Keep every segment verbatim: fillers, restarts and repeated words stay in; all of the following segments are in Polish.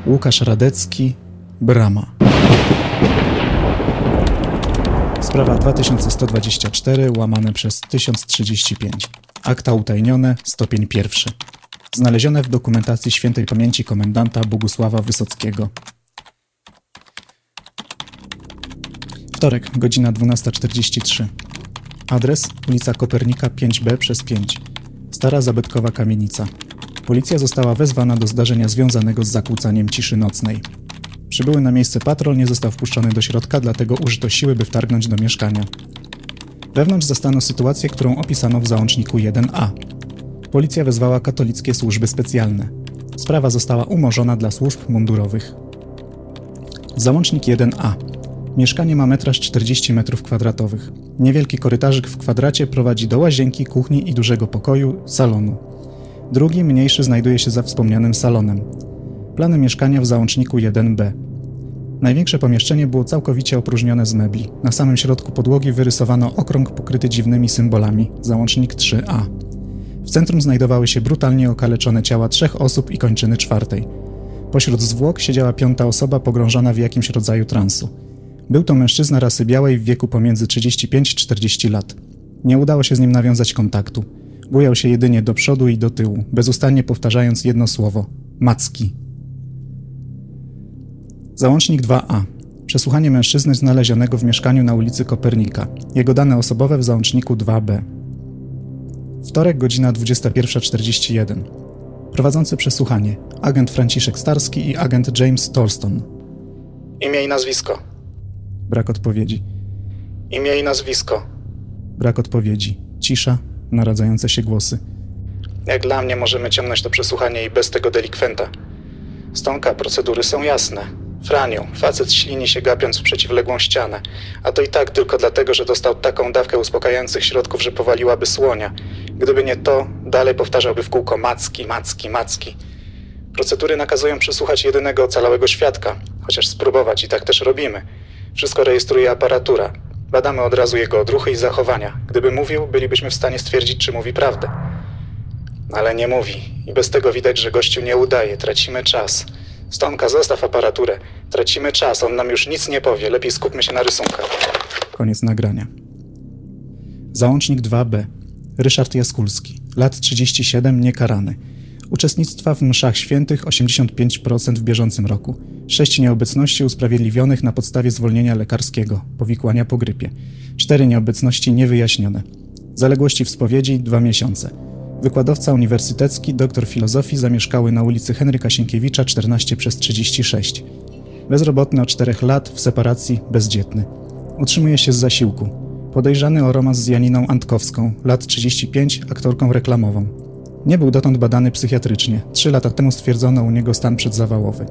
Łukasz Radecki, Brama. Sprawa dwa tysiące sto dwadzieścia cztery łamane przez tysiąc trzydzieści pięć. Akta utajnione, stopień pierwszy. Znalezione w dokumentacji świętej pamięci komendanta Bogusława Wysockiego. Wtorek, godzina dwunasta czterdzieści trzy. Adres: ulica Kopernika pięć B przez pięć. Stara zabytkowa kamienica. Policja została wezwana do zdarzenia związanego z zakłócaniem ciszy nocnej. Przybyły na miejsce patrol nie został wpuszczony do środka, dlatego użyto siły, by wtargnąć do mieszkania. Wewnątrz zastano sytuację, którą opisano w załączniku jeden A. Policja wezwała katolickie służby specjalne. Sprawa została umorzona dla służb mundurowych. Załącznik jeden A. Mieszkanie ma metraż czterdzieści metrów kwadratowych. Niewielki korytarzyk w kwadracie prowadzi do łazienki, kuchni i dużego pokoju, salonu. Drugi, mniejszy, znajduje się za wspomnianym salonem. Plany mieszkania w załączniku jeden B. Największe pomieszczenie było całkowicie opróżnione z mebli. Na samym środku podłogi wyrysowano okrąg pokryty dziwnymi symbolami, załącznik trzy A. W centrum znajdowały się brutalnie okaleczone ciała trzech osób i kończyny czwartej. Pośród zwłok siedziała piąta osoba pogrążona w jakimś rodzaju transu. Był to mężczyzna rasy białej w wieku pomiędzy trzydzieści pięć czterdzieści lat. Nie udało się z nim nawiązać kontaktu. Bujał się jedynie do przodu i do tyłu, bezustannie powtarzając jedno słowo – Macki. Załącznik dwa A. Przesłuchanie mężczyzny znalezionego w mieszkaniu na ulicy Kopernika. Jego dane osobowe w załączniku dwa B. Wtorek, godzina dwudziesta pierwsza czterdzieści jeden. Prowadzący przesłuchanie. Agent Franciszek Starski i agent James Torston. Imię i nazwisko. Brak odpowiedzi. Imię i nazwisko. Brak odpowiedzi. Cisza, naradzające się głosy. Jak dla mnie możemy ciągnąć to przesłuchanie i bez tego delikwenta. Stonka, procedury są jasne. Franiu, facet ślini się gapiąc w przeciwległą ścianę, a to i tak tylko dlatego, że dostał taką dawkę uspokajających środków, że powaliłaby słonia. Gdyby nie to, dalej powtarzałby w kółko Macki, Macki, Macki. Procedury nakazują przesłuchać jedynego ocalałego świadka, chociaż spróbować i tak też robimy. Wszystko rejestruje aparatura. Badamy od razu jego odruchy i zachowania. Gdyby mówił, bylibyśmy w stanie stwierdzić, czy mówi prawdę. Ale nie mówi i bez tego widać, że gościu nie udaje. Tracimy czas. Stonka, zostaw aparaturę. Tracimy czas, on nam już nic nie powie. Lepiej skupmy się na rysunkach. Koniec nagrania. Załącznik dwa B. Ryszard Jaskulski. Lat trzydzieści siedem, niekarany. Uczestnictwa w mszach świętych osiemdziesiąt pięć procent w bieżącym roku. Sześć nieobecności usprawiedliwionych na podstawie zwolnienia lekarskiego, powikłania po grypie. Cztery nieobecności niewyjaśnione. Zaległości w spowiedzi dwa miesiące. Wykładowca uniwersytecki, doktor filozofii, zamieszkały na ulicy Henryka Sienkiewicza czternaście przez trzydzieści sześć. Bezrobotny od czterech lat, w separacji, bezdzietny. Utrzymuje się z zasiłku. Podejrzany o romans z Janiną Antkowską, lat trzydzieści pięć, aktorką reklamową. Nie był dotąd badany psychiatrycznie. Trzy lata temu stwierdzono u niego stan przedzawałowy.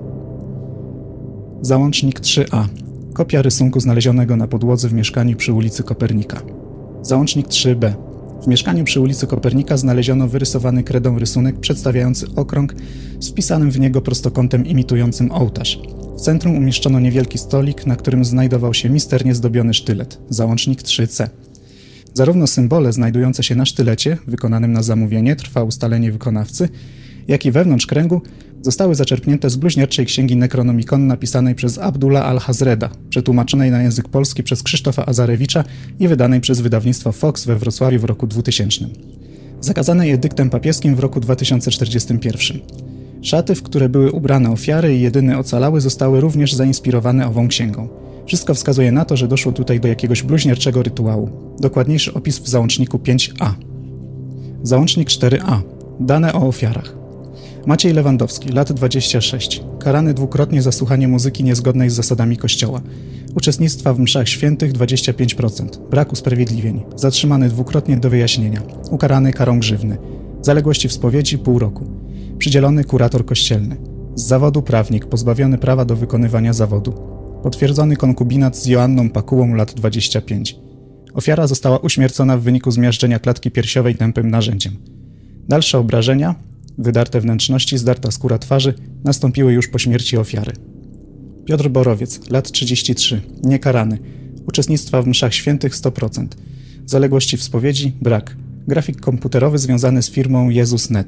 Załącznik trzy A. Kopia rysunku znalezionego na podłodze w mieszkaniu przy ulicy Kopernika. Załącznik trzy B. W mieszkaniu przy ulicy Kopernika znaleziono wyrysowany kredą rysunek przedstawiający okrąg z wpisanym w niego prostokątem imitującym ołtarz. W centrum umieszczono niewielki stolik, na którym znajdował się misternie zdobiony sztylet. Załącznik trzy C. Zarówno symbole znajdujące się na sztylecie, wykonanym na zamówienie, trwa ustalenie wykonawcy, jak i wewnątrz kręgu zostały zaczerpnięte z bluźnierczej księgi Necronomicon napisanej przez Abdullah al-Hazreda, przetłumaczonej na język polski przez Krzysztofa Azarewicza i wydanej przez wydawnictwo Fox we Wrocławiu w roku dwutysięcznym. Zakazanej edyktem papieskim w roku dwa tysiące czterdziestym pierwszym. Szaty, w które były ubrane ofiary i jedyny ocalały, zostały również zainspirowane ową księgą. Wszystko wskazuje na to, że doszło tutaj do jakiegoś bluźnierczego rytuału. Dokładniejszy opis w załączniku pięć A. Załącznik cztery A. Dane o ofiarach. Maciej Lewandowski, lat dwadzieścia sześć. Karany dwukrotnie za słuchanie muzyki niezgodnej z zasadami kościoła. Uczestnictwa w mszach świętych dwadzieścia pięć procent. Brak usprawiedliwień. Zatrzymany dwukrotnie do wyjaśnienia. Ukarany karą grzywny. Zaległości w spowiedzi pół roku. Przydzielony kurator kościelny. Z zawodu prawnik, pozbawiony prawa do wykonywania zawodu. Potwierdzony konkubinat z Joanną Pakułą, lat dwadzieścia pięć. Ofiara została uśmiercona w wyniku zmiażdżenia klatki piersiowej tępym narzędziem. Dalsze obrażenia, wydarte wnętrzności, zdarta skóra twarzy, nastąpiły już po śmierci ofiary. Piotr Borowiec, lat trzydzieści trzy, niekarany. Uczestnictwa w mszach świętych sto procent. Zaległości w spowiedzi brak. Grafik komputerowy związany z firmą Jezus kropka net.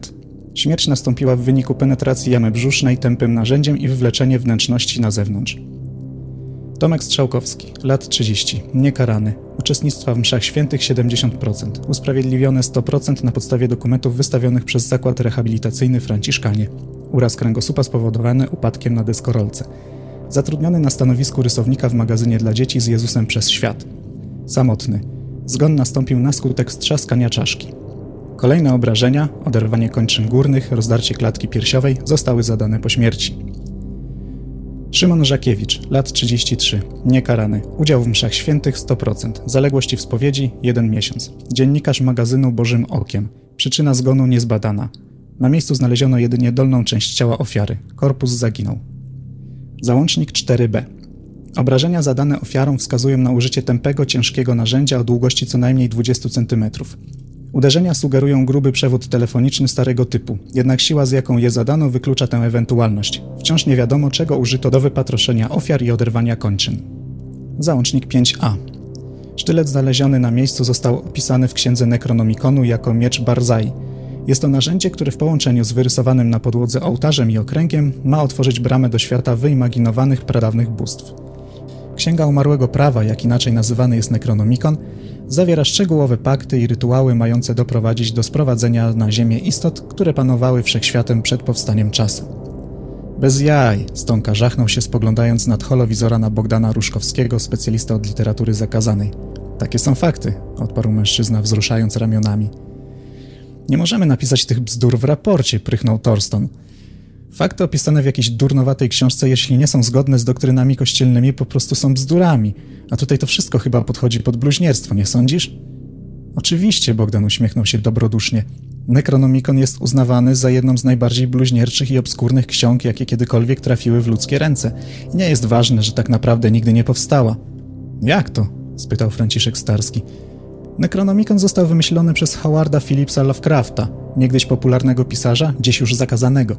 Śmierć nastąpiła w wyniku penetracji jamy brzusznej tępym narzędziem i wywleczenie wnętrzności na zewnątrz. Tomek Strzałkowski, lat trzydzieści, niekarany, uczestnictwa w mszach świętych siedemdziesiąt procent, usprawiedliwione sto procent na podstawie dokumentów wystawionych przez Zakład Rehabilitacyjny Franciszkanie, uraz kręgosłupa spowodowany upadkiem na deskorolce, zatrudniony na stanowisku rysownika w magazynie dla dzieci z Jezusem przez świat, samotny, zgon nastąpił na skutek strzaskania czaszki. Kolejne obrażenia, oderwanie kończyn górnych, rozdarcie klatki piersiowej zostały zadane po śmierci. Szymon Żakiewicz, lat trzydzieści trzy, niekarany, udział w mszach świętych sto procent, zaległości w spowiedzi jeden miesiąc, dziennikarz magazynu Bożym Okiem, przyczyna zgonu niezbadana. Na miejscu znaleziono jedynie dolną część ciała ofiary, korpus zaginął. Załącznik cztery b. Obrażenia zadane ofiarom wskazują na użycie tępego, ciężkiego narzędzia o długości co najmniej dwadzieścia centymetrów. Uderzenia sugerują gruby przewód telefoniczny starego typu, jednak siła, z jaką je zadano, wyklucza tę ewentualność. Wciąż nie wiadomo, czego użyto do wypatroszenia ofiar i oderwania kończyn. Załącznik pięć a. Sztylet znaleziony na miejscu został opisany w księdze Necronomiconu jako miecz Barzai. Jest to narzędzie, które w połączeniu z wyrysowanym na podłodze ołtarzem i okręgiem ma otworzyć bramę do świata wyimaginowanych pradawnych bóstw. Księga Umarłego Prawa, jak inaczej nazywany jest Necronomicon, zawiera szczegółowe pakty i rytuały mające doprowadzić do sprowadzenia na ziemię istot, które panowały wszechświatem przed powstaniem czasu. Bez jaj, Stonka żachnął się, spoglądając nad holowizora na Bogdana Ruszkowskiego, specjalistę od literatury zakazanej. Takie są fakty, odparł mężczyzna, wzruszając ramionami. Nie możemy napisać tych bzdur w raporcie, prychnął Thorston. Fakty opisane w jakiejś durnowatej książce, jeśli nie są zgodne z doktrynami kościelnymi, po prostu są bzdurami. A tutaj to wszystko chyba podchodzi pod bluźnierstwo, nie sądzisz? Oczywiście, Bogdan uśmiechnął się dobrodusznie. Necronomicon jest uznawany za jedną z najbardziej bluźnierczych i obskurnych ksiąg, jakie kiedykolwiek trafiły w ludzkie ręce. I nie jest ważne, że tak naprawdę nigdy nie powstała. Jak to? Spytał Franciszek Starski. Necronomicon został wymyślony przez Howarda Phillipsa Lovecrafta, niegdyś popularnego pisarza, dziś już zakazanego.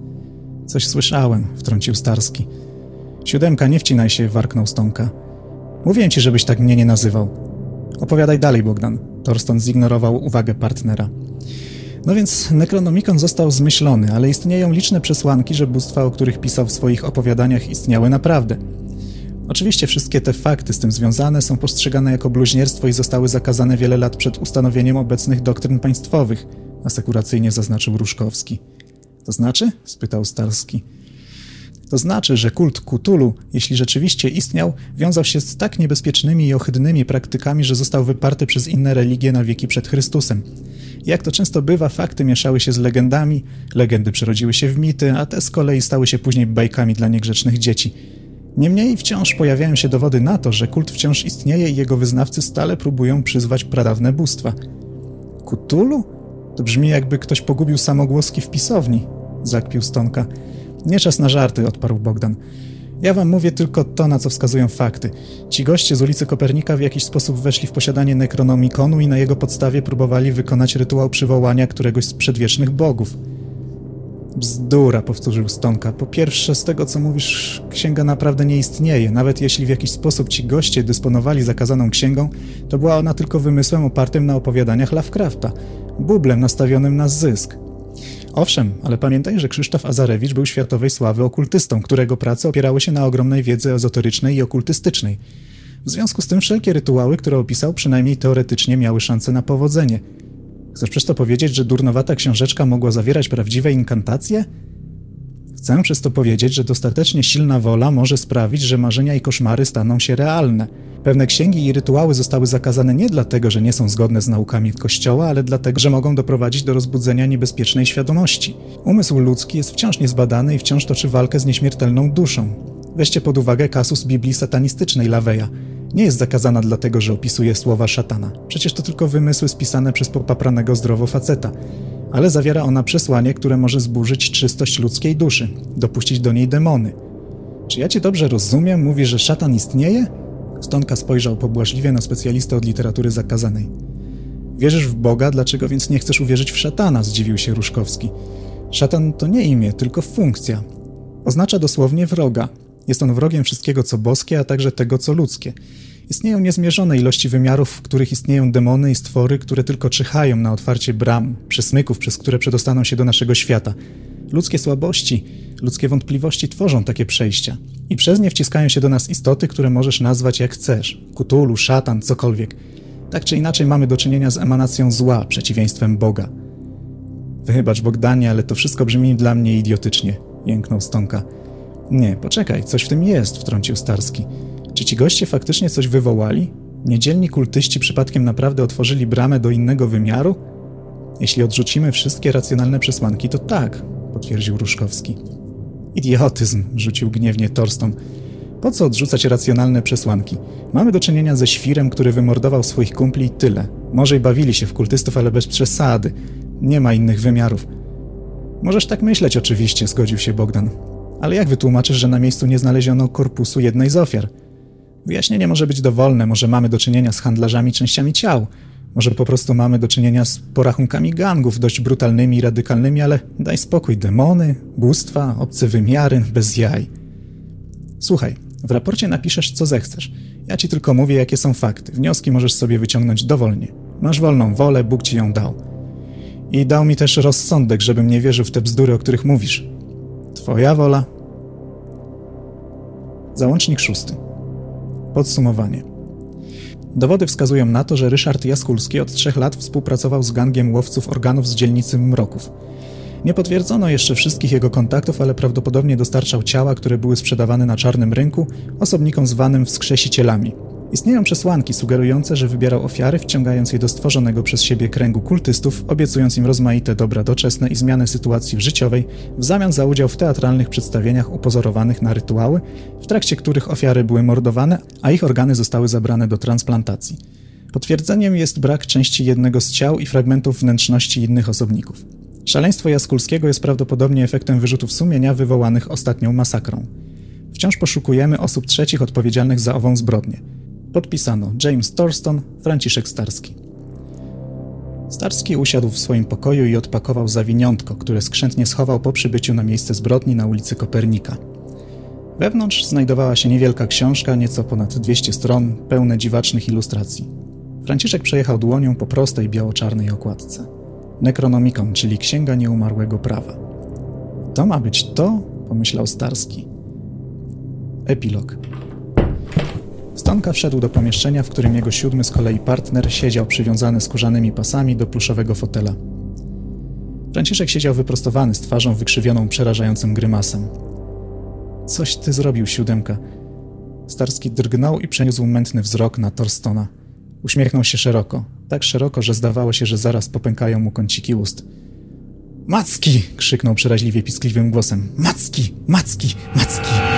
Coś słyszałem, wtrącił Starski. Siódemka, nie wcinaj się, warknął Stonka. Mówiłem ci, żebyś tak mnie nie nazywał. Opowiadaj dalej, Bogdan. Thorston zignorował uwagę partnera. No więc Necronomicon został zmyślony, ale istnieją liczne przesłanki, że bóstwa, o których pisał w swoich opowiadaniach, istniały naprawdę. Oczywiście wszystkie te fakty z tym związane są postrzegane jako bluźnierstwo i zostały zakazane wiele lat przed ustanowieniem obecnych doktryn państwowych, asekuracyjnie zaznaczył Ruszkowski. To znaczy? Spytał Starski. To znaczy, że kult Cthulhu, jeśli rzeczywiście istniał, wiązał się z tak niebezpiecznymi i ohydnymi praktykami, że został wyparty przez inne religie na wieki przed Chrystusem. Jak to często bywa, fakty mieszały się z legendami, legendy przerodziły się w mity, a te z kolei stały się później bajkami dla niegrzecznych dzieci. Niemniej wciąż pojawiają się dowody na to, że kult wciąż istnieje i jego wyznawcy stale próbują przyzwać pradawne bóstwa. Cthulhu? To brzmi, jakby ktoś pogubił samogłoski w pisowni, zakpił Stonka. Nie czas na żarty, odparł Bogdan. Ja wam mówię tylko to, na co wskazują fakty. Ci goście z ulicy Kopernika w jakiś sposób weszli w posiadanie Necronomiconu i na jego podstawie próbowali wykonać rytuał przywołania któregoś z przedwiecznych bogów. Bzdura, powtórzył Stonka. Po pierwsze, z tego co mówisz, księga naprawdę nie istnieje. Nawet jeśli w jakiś sposób ci goście dysponowali zakazaną księgą, to była ona tylko wymysłem opartym na opowiadaniach Lovecrafta, bublem nastawionym na zysk. Owszem, ale pamiętaj, że Krzysztof Azarewicz był światowej sławy okultystą, którego prace opierały się na ogromnej wiedzy ezoterycznej i okultystycznej. W związku z tym wszelkie rytuały, które opisał, przynajmniej teoretycznie miały szansę na powodzenie. Chcesz przez to powiedzieć, że durnowata książeczka mogła zawierać prawdziwe inkantacje? Chcę przez to powiedzieć, że dostatecznie silna wola może sprawić, że marzenia i koszmary staną się realne. Pewne księgi i rytuały zostały zakazane nie dlatego, że nie są zgodne z naukami Kościoła, ale dlatego, że mogą doprowadzić do rozbudzenia niebezpiecznej świadomości. Umysł ludzki jest wciąż niezbadany i wciąż toczy walkę z nieśmiertelną duszą. Weźcie pod uwagę kasus Biblii satanistycznej Laveya. Nie jest zakazana dlatego, że opisuje słowa szatana. Przecież to tylko wymysły spisane przez popapranego zdrowo faceta. Ale zawiera ona przesłanie, które może zburzyć czystość ludzkiej duszy, dopuścić do niej demony. Czy ja cię dobrze rozumiem? Mówi, że szatan istnieje? Stonka spojrzał pobłażliwie na specjalistę od literatury zakazanej. Wierzysz w Boga, dlaczego więc nie chcesz uwierzyć w szatana? Zdziwił się Ruszkowski. Szatan to nie imię, tylko funkcja. Oznacza dosłownie wroga. Jest on wrogiem wszystkiego, co boskie, a także tego, co ludzkie. Istnieją niezmierzone ilości wymiarów, w których istnieją demony i stwory, które tylko czyhają na otwarcie bram, przesmyków, przez które przedostaną się do naszego świata. Ludzkie słabości, ludzkie wątpliwości tworzą takie przejścia. I przez nie wciskają się do nas istoty, które możesz nazwać jak chcesz. Cthulhu, szatan, cokolwiek. Tak czy inaczej mamy do czynienia z emanacją zła, przeciwieństwem Boga. Wybacz, Bogdanie, ale to wszystko brzmi dla mnie idiotycznie, jęknął Stonka. Nie, poczekaj, coś w tym jest, wtrącił Starski. Czy ci goście faktycznie coś wywołali? Niedzielni kultyści przypadkiem naprawdę otworzyli bramę do innego wymiaru? Jeśli odrzucimy wszystkie racjonalne przesłanki, to tak, potwierdził Ruszkowski. Idiotyzm, rzucił gniewnie Thorston. Po co odrzucać racjonalne przesłanki? Mamy do czynienia ze świrem, który wymordował swoich kumpli i tyle. Może i bawili się w kultystów, ale bez przesady. Nie ma innych wymiarów. Możesz tak myśleć oczywiście, zgodził się Bogdan. Ale jak wytłumaczysz, że na miejscu nie znaleziono korpusu jednej z ofiar? Wyjaśnienie może być dowolne, może mamy do czynienia z handlarzami częściami ciał. Może po prostu mamy do czynienia z porachunkami gangów, dość brutalnymi i radykalnymi, ale daj spokój, demony, bóstwa, obce wymiary, bez jaj. Słuchaj, w raporcie napiszesz, co zechcesz. Ja ci tylko mówię, jakie są fakty. Wnioski możesz sobie wyciągnąć dowolnie. Masz wolną wolę, Bóg ci ją dał. I dał mi też rozsądek, żebym nie wierzył w te bzdury, o których mówisz. Twoja wola. Załącznik szósty. Podsumowanie. Dowody wskazują na to, że Ryszard Jaskulski od trzech lat współpracował z gangiem łowców organów z dzielnicy Mroków. Nie potwierdzono jeszcze wszystkich jego kontaktów, ale prawdopodobnie dostarczał ciała, które były sprzedawane na czarnym rynku, osobnikom zwanym wskrzesicielami. Istnieją przesłanki sugerujące, że wybierał ofiary, wciągając je do stworzonego przez siebie kręgu kultystów, obiecując im rozmaite dobra doczesne i zmianę sytuacji życiowej w zamian za udział w teatralnych przedstawieniach upozorowanych na rytuały, w trakcie których ofiary były mordowane, a ich organy zostały zabrane do transplantacji. Potwierdzeniem jest brak części jednego z ciał i fragmentów wnętrzności innych osobników. Szaleństwo Jaskulskiego jest prawdopodobnie efektem wyrzutów sumienia wywołanych ostatnią masakrą. Wciąż poszukujemy osób trzecich odpowiedzialnych za ową zbrodnię. Podpisano James Thorston, Franciszek Starski. Starski usiadł w swoim pokoju i odpakował zawiniątko, które skrzętnie schował po przybyciu na miejsce zbrodni na ulicy Kopernika. Wewnątrz znajdowała się niewielka książka, nieco ponad dwieście stron, pełne dziwacznych ilustracji. Franciszek przejechał dłonią po prostej biało-czarnej okładce. Necronomicon, czyli Księga Nieumarłego Prawa. To ma być to? Pomyślał Starski. Epilog. Stonka wszedł do pomieszczenia, w którym jego siódmy z kolei partner siedział przywiązany skórzanymi pasami do pluszowego fotela. Franciszek siedział wyprostowany, z twarzą wykrzywioną przerażającym grymasem. Coś ty zrobił, siódemka. Starski drgnął i przeniósł mętny wzrok na Thorstona. Uśmiechnął się szeroko, tak szeroko, że zdawało się, że zaraz popękają mu kąciki ust. Macki! Krzyknął przeraźliwie piskliwym głosem. Macki! Macki! Macki!